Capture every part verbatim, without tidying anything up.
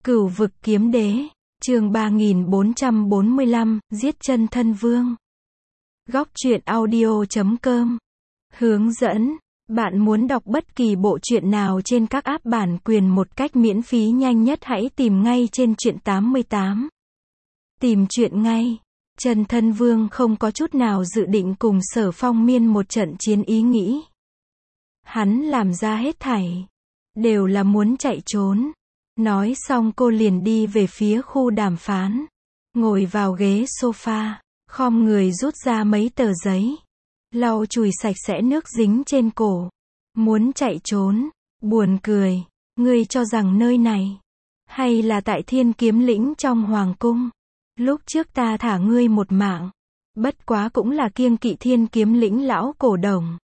Cửu vực kiếm đế, chương ba nghìn bốn trăm bốn mươi lăm, giết chân thân vương. Góc truyện audio chấm com. Hướng dẫn, bạn muốn đọc bất kỳ bộ truyện nào trên các app bản quyền một cách miễn phí nhanh nhất hãy tìm ngay trên truyện tám mươi tám. Tìm truyện ngay. Chân thân vương không có chút nào dự định cùng Sở Phong Miên một trận chiến ý nghĩ. Hắn làm ra hết thảy, đều là muốn chạy trốn. Nói xong cô liền đi về phía khu đàm phán. Ngồi vào ghế sofa, khom người rút ra mấy tờ giấy. Lau chùi sạch sẽ nước dính trên cổ. Muốn chạy trốn, buồn cười. Ngươi cho rằng nơi này, hay là tại Thiên Kiếm Lĩnh trong Hoàng Cung. Lúc trước ta thả ngươi một mạng. Bất quá cũng là kiêng kỵ Thiên Kiếm Lĩnh lão cổ đồng.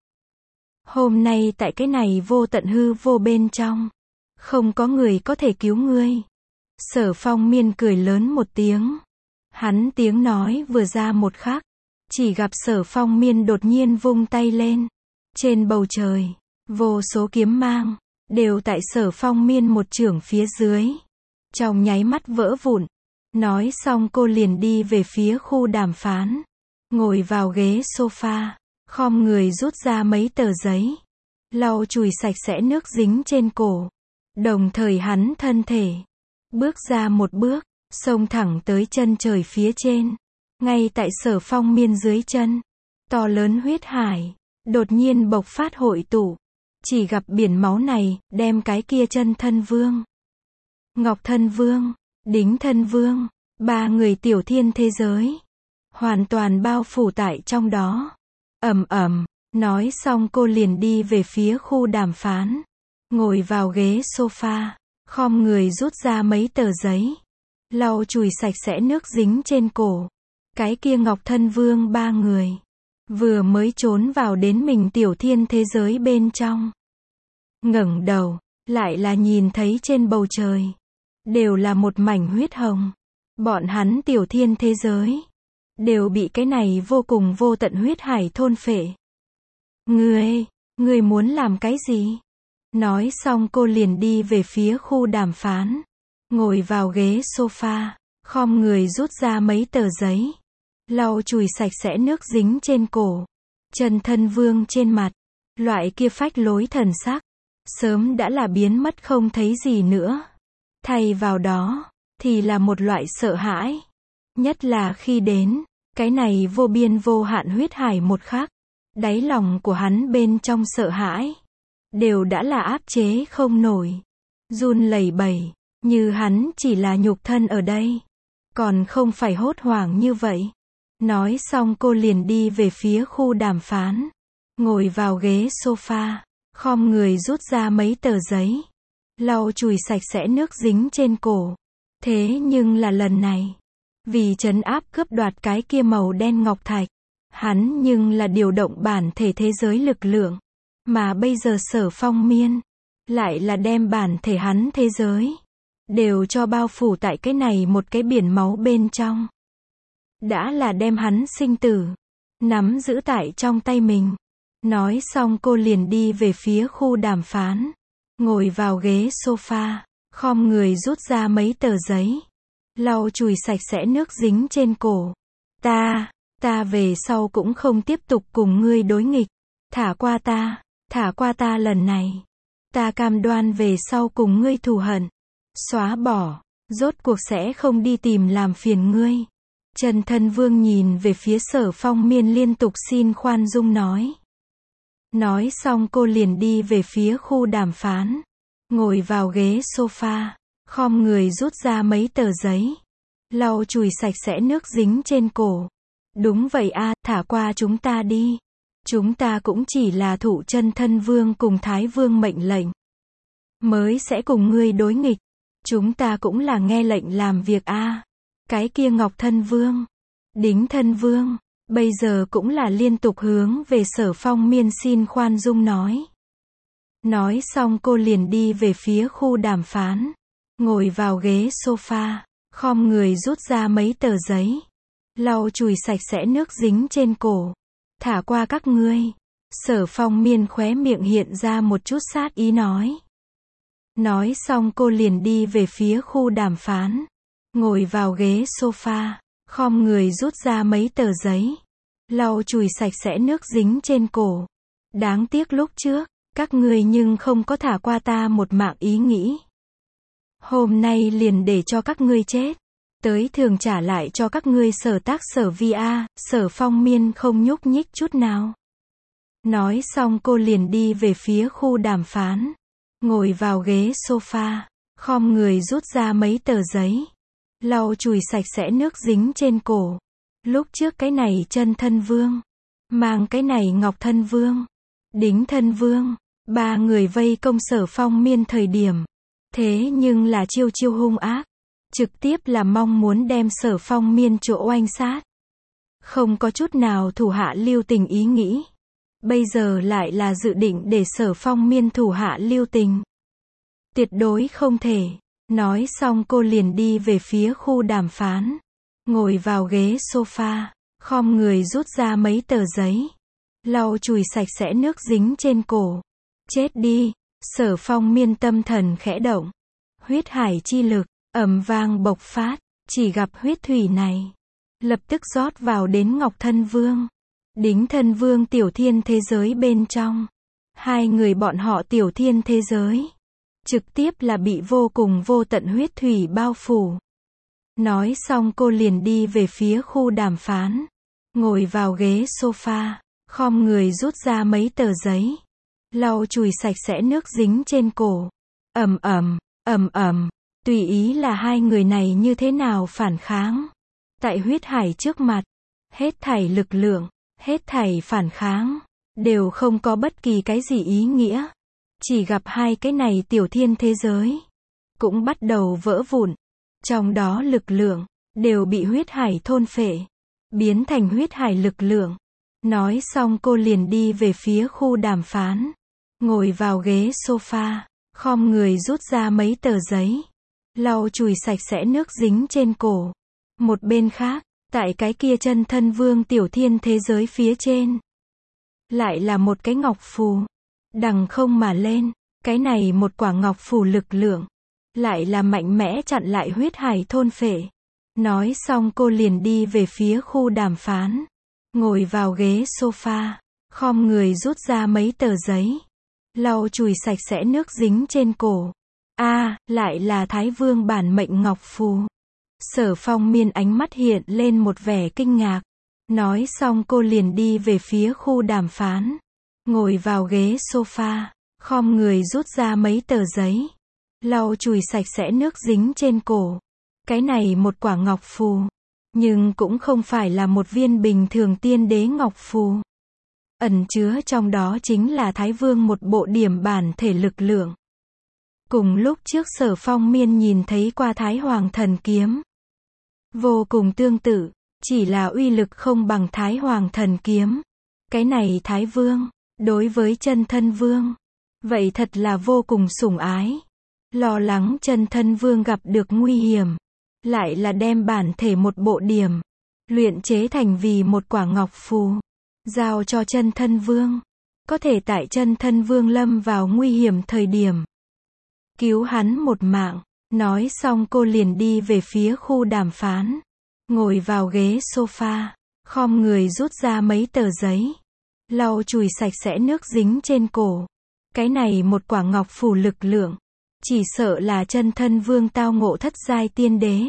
Hôm nay tại cái này vô tận hư vô bên trong, không có người có thể cứu ngươi. Sở Phong Miên cười lớn một tiếng. Hắn tiếng nói vừa ra một khắc, chỉ gặp Sở Phong Miên đột nhiên vung tay lên. Trên bầu trời, vô số kiếm mang, đều tại Sở Phong Miên một chưởng phía dưới. Trong nháy mắt vỡ vụn. Nói xong cô liền đi về phía khu đàm phán. Ngồi vào ghế sofa, khom người rút ra mấy tờ giấy. Lau chùi sạch sẽ nước dính trên cổ. Đồng thời hắn thân thể, bước ra một bước, xông thẳng tới chân trời phía trên. Ngay tại Sở Phong Miên dưới chân, to lớn huyết hải, đột nhiên bộc phát hội tụ. Chỉ gặp biển máu này, đem cái kia chân thân vương, Ngọc thân vương, Đính thân vương, ba người tiểu thiên thế giới, hoàn toàn bao phủ tại trong đó. Ầm ầm, nói xong cô liền đi về phía khu đàm phán. Ngồi vào ghế sofa, khom người rút ra mấy tờ giấy. Lau chùi sạch sẽ nước dính trên cổ. Cái kia Ngọc thân vương ba người, vừa mới trốn vào đến mình tiểu thiên thế giới bên trong. Ngẩng đầu, lại là nhìn thấy trên bầu trời, đều là một mảnh huyết hồng. Bọn hắn tiểu thiên thế giới, đều bị cái này vô cùng vô tận huyết hải thôn phệ. Ngươi, ngươi muốn làm cái gì? Nói xong cô liền đi về phía khu đàm phán. Ngồi vào ghế sofa, khom người rút ra mấy tờ giấy. Lau chùi sạch sẽ nước dính trên cổ. Chân thân vương trên mặt, loại kia phách lối thần sắc, sớm đã là biến mất không thấy gì nữa. Thay vào đó, thì là một loại sợ hãi. Nhất là khi đến, cái này vô biên vô hạn huyết hải một khắc. Đáy lòng của hắn bên trong sợ hãi, đều đã là áp chế không nổi. Run lẩy bẩy, như hắn chỉ là nhục thân ở đây. Còn không phải hốt hoảng như vậy. Nói xong cô liền đi về phía khu đàm phán. Ngồi vào ghế sofa, khom người rút ra mấy tờ giấy. Lau chùi sạch sẽ nước dính trên cổ. Thế nhưng là lần này, vì trấn áp cướp đoạt cái kia màu đen ngọc thạch, hắn nhưng là điều động bản thể thế giới lực lượng. Mà bây giờ Sở Phong Miên, lại là đem bản thể hắn thế giới, đều cho bao phủ tại cái này một cái biển máu bên trong. Đã là đem hắn sinh tử, nắm giữ tại trong tay mình. Nói xong cô liền đi về phía khu đàm phán. Ngồi vào ghế sofa, khom người rút ra mấy tờ giấy. Lau chùi sạch sẽ nước dính trên cổ. Ta, ta về sau cũng không tiếp tục cùng ngươi đối nghịch. Thả qua ta, thả qua ta lần này. Ta cam đoan về sau cùng ngươi thù hận, xóa bỏ, rốt cuộc sẽ không đi tìm làm phiền ngươi. Chân thân vương nhìn về phía Sở Phong Miên liên tục xin khoan dung nói. Nói xong cô liền đi về phía khu đàm phán. Ngồi vào ghế sofa, khom người rút ra mấy tờ giấy. Lau chùi sạch sẽ nước dính trên cổ. Đúng vậy a, thả qua chúng ta đi. Chúng ta cũng chỉ là thụ chân thân vương cùng thái vương mệnh lệnh, mới sẽ cùng ngươi đối nghịch. Chúng ta cũng là nghe lệnh làm việc a. Cái kia Ngọc thân vương, Đính thân vương, bây giờ cũng là liên tục hướng về Sở Phong Miên xin khoan dung nói. Nói xong cô liền đi về phía khu đàm phán. Ngồi vào ghế sofa, khom người rút ra mấy tờ giấy. Lau chùi sạch sẽ nước dính trên cổ. Thả qua các ngươi. Sở Phong Miên khóe miệng hiện ra một chút sát ý nói. Nói xong cô liền đi về phía khu đàm phán. Ngồi vào ghế sofa, khom người rút ra mấy tờ giấy. Lau chùi sạch sẽ nước dính trên cổ. Đáng tiếc lúc trước, các ngươi nhưng không có thả qua ta một mạng ý nghĩ. Hôm nay liền để cho các ngươi chết. Tới thường trả lại cho các ngươi Sở Tác Sở Vi a. Sở Phong Miên không nhúc nhích chút nào. Nói xong cô liền đi về phía khu đàm phán. Ngồi vào ghế sofa, khom người rút ra mấy tờ giấy. Lau chùi sạch sẽ nước dính trên cổ. Lúc trước cái này Chân Thân Vương, mang cái này Ngọc Thân Vương, Đính Thân Vương, ba người vây công Sở Phong Miên thời điểm. Thế nhưng là chiêu chiêu hung ác. Trực tiếp là mong muốn đem Sở Phong Miên chỗ oanh sát. Không có chút nào thủ hạ lưu tình ý nghĩ. Bây giờ lại là dự định để Sở Phong Miên thủ hạ lưu tình. Tuyệt đối không thể. Nói xong cô liền đi về phía khu đàm phán. Ngồi vào ghế sofa, khom người rút ra mấy tờ giấy. Lau chùi sạch sẽ nước dính trên cổ. Chết đi. Sở Phong Miên tâm thần khẽ động. Huyết hải chi lực, ầm vang bộc phát. Chỉ gặp huyết thủy này lập tức rót vào đến Ngọc Thân Vương, Đính Thân Vương tiểu thiên thế giới bên trong. Hai người bọn họ tiểu thiên thế giới trực tiếp là bị vô cùng vô tận huyết thủy bao phủ. Nói xong cô liền đi về phía khu đàm phán. Ngồi vào ghế sofa, khom người rút ra mấy tờ giấy. Lau chùi sạch sẽ nước dính trên cổ. Ầm ầm, ầm ầm, tùy ý là hai người này như thế nào phản kháng. Tại huyết hải trước mặt, hết thảy lực lượng, hết thảy phản kháng, đều không có bất kỳ cái gì ý nghĩa. Chỉ gặp hai cái này tiểu thiên thế giới cũng bắt đầu vỡ vụn. Trong đó lực lượng đều bị huyết hải thôn phệ, biến thành huyết hải lực lượng. Nói xong cô liền đi về phía khu đàm phán. Ngồi vào ghế sofa, khom người rút ra mấy tờ giấy. Lau chùi sạch sẽ nước dính trên cổ. Một bên khác, tại cái kia Chân Thân Vương tiểu thiên thế giới phía trên, lại là một cái ngọc phù. Đằng không mà lên, cái này một quả ngọc phù lực lượng, lại là mạnh mẽ chặn lại huyết hải thôn phệ. Nói xong cô liền đi về phía khu đàm phán. Ngồi vào ghế sofa, khom người rút ra mấy tờ giấy. Lau chùi sạch sẽ nước dính trên cổ. A, à, lại là Thái Vương bản mệnh ngọc phù. Sở Phong Miên ánh mắt hiện lên một vẻ kinh ngạc. Nói xong cô liền đi về phía khu đàm phán. Ngồi vào ghế sofa, khom người rút ra mấy tờ giấy. Lau chùi sạch sẽ nước dính trên cổ. Cái này một quả ngọc phù, nhưng cũng không phải là một viên bình thường tiên đế ngọc phù. Ẩn chứa trong đó chính là Thái Vương một bộ điểm bản thể lực lượng. Cùng lúc trước Sở Phong Miên nhìn thấy qua Thái Hoàng thần kiếm, vô cùng tương tự, chỉ là uy lực không bằng Thái Hoàng thần kiếm. Cái này Thái Vương, đối với Chân Thân Vương, vậy thật là vô cùng sủng ái. Lo lắng Chân Thân Vương gặp được nguy hiểm, lại là đem bản thể một bộ điểm, luyện chế thành vì một quả ngọc phù, giao cho Chân Thân Vương. Có thể tại Chân Thân Vương lâm vào nguy hiểm thời điểm, cứu hắn một mạng. Nói xong cô liền đi về phía khu đàm phán. Ngồi vào ghế sofa, khom người rút ra mấy tờ giấy. Lau chùi sạch sẽ nước dính trên cổ. Cái này một quả ngọc phù lực lượng, chỉ sợ là Chân Thân Vương tao ngộ thất giai tiên đế,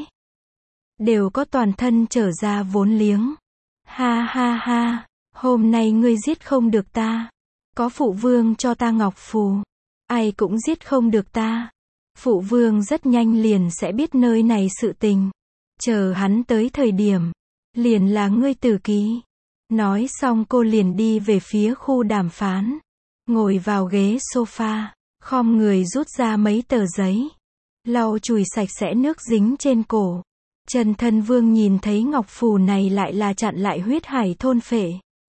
đều có toàn thân trở ra vốn liếng. Ha ha ha, hôm nay ngươi giết không được ta. Có phụ vương cho ta ngọc phù, ai cũng giết không được ta. Phụ vương rất nhanh liền sẽ biết nơi này sự tình. Chờ hắn tới thời điểm, liền là ngươi tử ký. Nói xong cô liền đi về phía khu đàm phán. Ngồi vào ghế sofa, khom người rút ra mấy tờ giấy. Lau chùi sạch sẽ nước dính trên cổ. Chân Thân Vương nhìn thấy ngọc phù này lại là chặn lại huyết hải thôn phệ.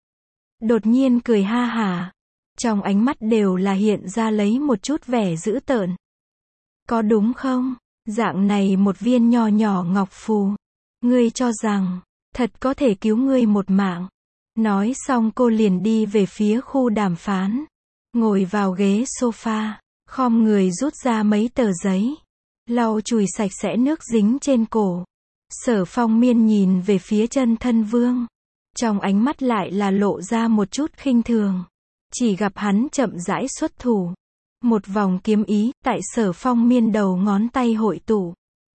Đột nhiên cười ha hả. Trong ánh mắt đều là hiện ra lấy một chút vẻ dữ tợn. Có đúng không? Dạng này một viên nho nhỏ ngọc phù, ngươi cho rằng thật có thể cứu ngươi một mạng. Nói xong cô liền đi về phía khu đàm phán. Ngồi vào ghế sofa, khom người rút ra mấy tờ giấy, lau chùi sạch sẽ nước dính trên cổ. Sở Phong Miên nhìn về phía Chân Thân Vương, trong ánh mắt lại là lộ ra một chút khinh thường. Chỉ gặp hắn chậm rãi xuất thủ, một vòng kiếm ý tại Sở Phong Miên đầu ngón tay hội tụ.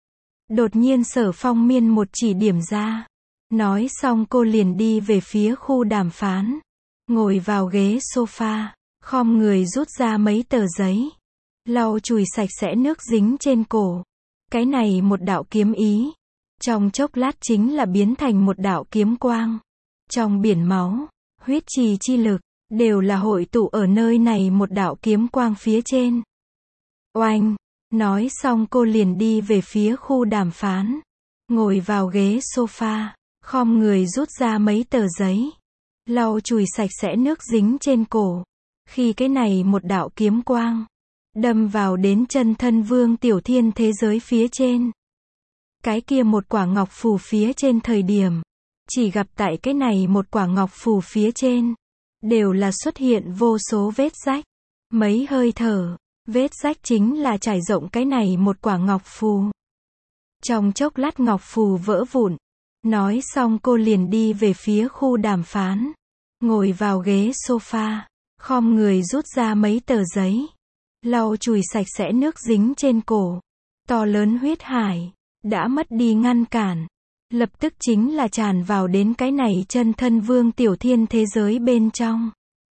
Đột nhiên Sở Phong Miên một chỉ điểm ra, nói xong cô liền đi về phía khu đàm phán, ngồi vào ghế sofa, khom người rút ra mấy tờ giấy, lau chùi sạch sẽ nước dính trên cổ. Cái này một đạo kiếm ý, trong chốc lát chính là biến thành một đạo kiếm quang. Trong biển máu, huyết trì chi lực, đều là hội tụ ở nơi này một đạo kiếm quang phía trên. Oanh! Nói xong cô liền đi về phía khu đàm phán, ngồi vào ghế sofa, khom người rút ra mấy tờ giấy, lau chùi sạch sẽ nước dính trên cổ. Khi cái này một đạo kiếm quang đâm vào đến Chân Thân Vương tiểu thiên thế giới phía trên, cái kia một quả ngọc phù phía trên thời điểm, chỉ gặp tại cái này một quả ngọc phù phía trên, đều là xuất hiện vô số vết rách. Mấy hơi thở, vết rách chính là trải rộng cái này một quả ngọc phù. Trong chốc lát ngọc phù vỡ vụn. Nói xong cô liền đi về phía khu đàm phán, ngồi vào ghế sofa, khom người rút ra mấy tờ giấy, lau chùi sạch sẽ nước dính trên cổ. To lớn huyết hải đã mất đi ngăn cản, lập tức chính là tràn vào đến cái này Chân Thân Vương tiểu thiên thế giới bên trong.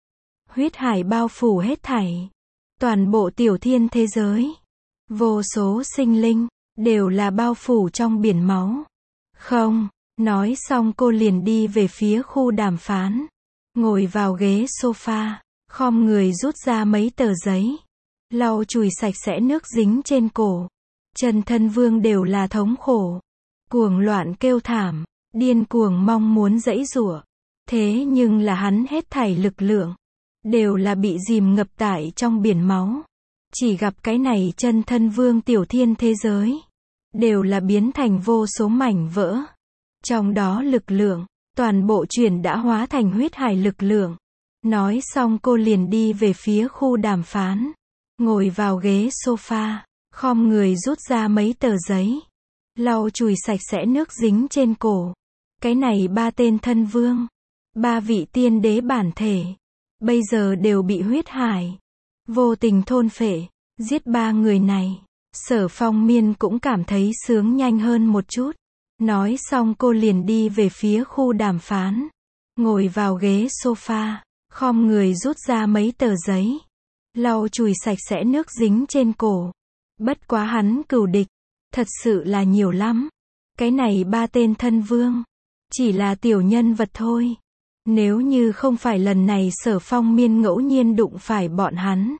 Huyết hải bao phủ hết thảy, toàn bộ tiểu thiên thế giới, vô số sinh linh đều là bao phủ trong biển máu. Không, nói xong cô liền đi về phía khu đàm phán, ngồi vào ghế sofa, khom người rút ra mấy tờ giấy, lau chùi sạch sẽ nước dính trên cổ. Chân Thân Vương đều là thống khổ, cuồng loạn kêu thảm, điên cuồng mong muốn giãy giụa. Thế nhưng là hắn hết thảy lực lượng đều là bị dìm ngập tại trong biển máu. Chỉ gặp cái này Chân Thân Vương tiểu thiên thế giới đều là biến thành vô số mảnh vỡ. Trong đó lực lượng toàn bộ chuyển đã hóa thành huyết hải lực lượng. Nói xong cô liền đi về phía khu đàm phán, ngồi vào ghế sofa, khom người rút ra mấy tờ giấy, lau chùi sạch sẽ nước dính trên cổ. Cái này ba tên thân vương, ba vị tiên đế bản thể, bây giờ đều bị huyết hải vô tình thôn phệ, giết ba người này. Sở Phong Miên cũng cảm thấy sướng nhanh hơn một chút. Nói xong cô liền đi về phía khu đàm phán, ngồi vào ghế sofa, khom người rút ra mấy tờ giấy, lau chùi sạch sẽ nước dính trên cổ. Bất quá hắn cừu địch thật sự là nhiều lắm. Cái này ba tên thân vương chỉ là tiểu nhân vật thôi. Nếu như không phải lần này Sở Phong Miên ngẫu nhiên đụng phải bọn hắn,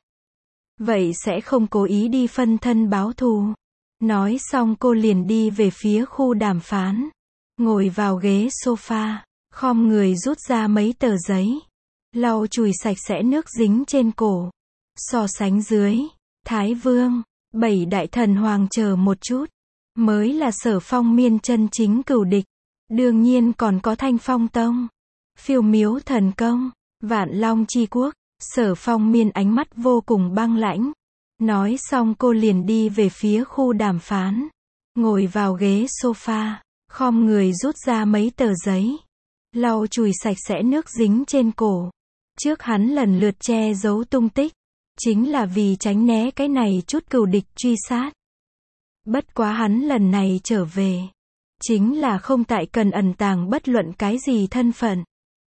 vậy sẽ không cố ý đi phân thân báo thù. Nói xong cô liền đi về phía khu đàm phán, ngồi vào ghế sofa, khom người rút ra mấy tờ giấy, lau chùi sạch sẽ nước dính trên cổ. So sánh dưới, Thái Vương, bảy đại thần hoàng chờ một chút, mới là Sở Phong Miên chân chính cừu địch. Đương nhiên còn có Thanh Phong Tông, Phiêu Miếu Thần Công, Vạn Long Chi Quốc. Sở Phong Miên ánh mắt vô cùng băng lãnh. Nói xong cô liền đi về phía khu đàm phán, ngồi vào ghế sofa, khom người rút ra mấy tờ giấy, lau chùi sạch sẽ nước dính trên cổ. Trước hắn lần lượt che giấu tung tích, chính là vì tránh né cái này chút cừu địch truy sát. Bất quá hắn lần này trở về, chính là không tại cần ẩn tàng bất luận cái gì thân phận.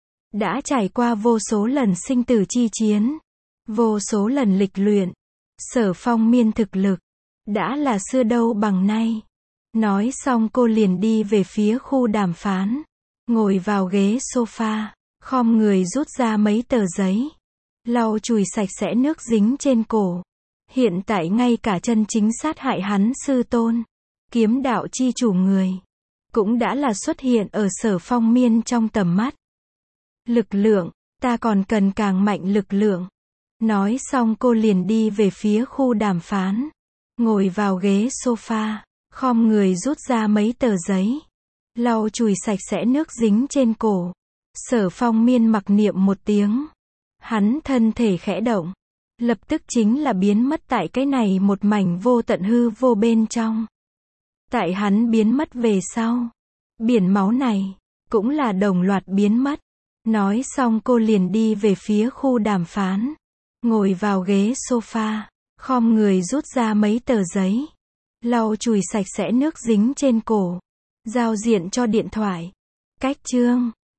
Đã trải qua vô số lần sinh tử chi chiến, vô số lần lịch luyện, Sở Phong Miên thực lực đã là xưa đâu bằng nay. Nói xong cô liền đi về phía khu đàm phán, ngồi vào ghế sofa, khom người rút ra mấy tờ giấy, lau chùi sạch sẽ nước dính trên cổ. Hiện tại ngay cả chân chính sát hại hắn sư tôn, kiếm đạo chi chủ người, cũng đã là xuất hiện ở Sở Phong Miên trong tầm mắt. Lực lượng, ta còn cần càng mạnh lực lượng. Nói xong cô liền đi về phía khu đàm phán, ngồi vào ghế sofa, khom người rút ra mấy tờ giấy, lau chùi sạch sẽ nước dính trên cổ. Sở Phong Miên mặc niệm một tiếng, hắn thân thể khẽ động, lập tức chính là biến mất tại cái này một mảnh vô tận hư vô bên trong. Tại hắn biến mất về sau, biển máu này cũng là đồng loạt biến mất. Nói xong cô liền đi về phía khu đàm phán, ngồi vào ghế sofa, khom người rút ra mấy tờ giấy, lau chùi sạch sẽ nước dính trên cổ, giao diện cho điện thoại. Cách chương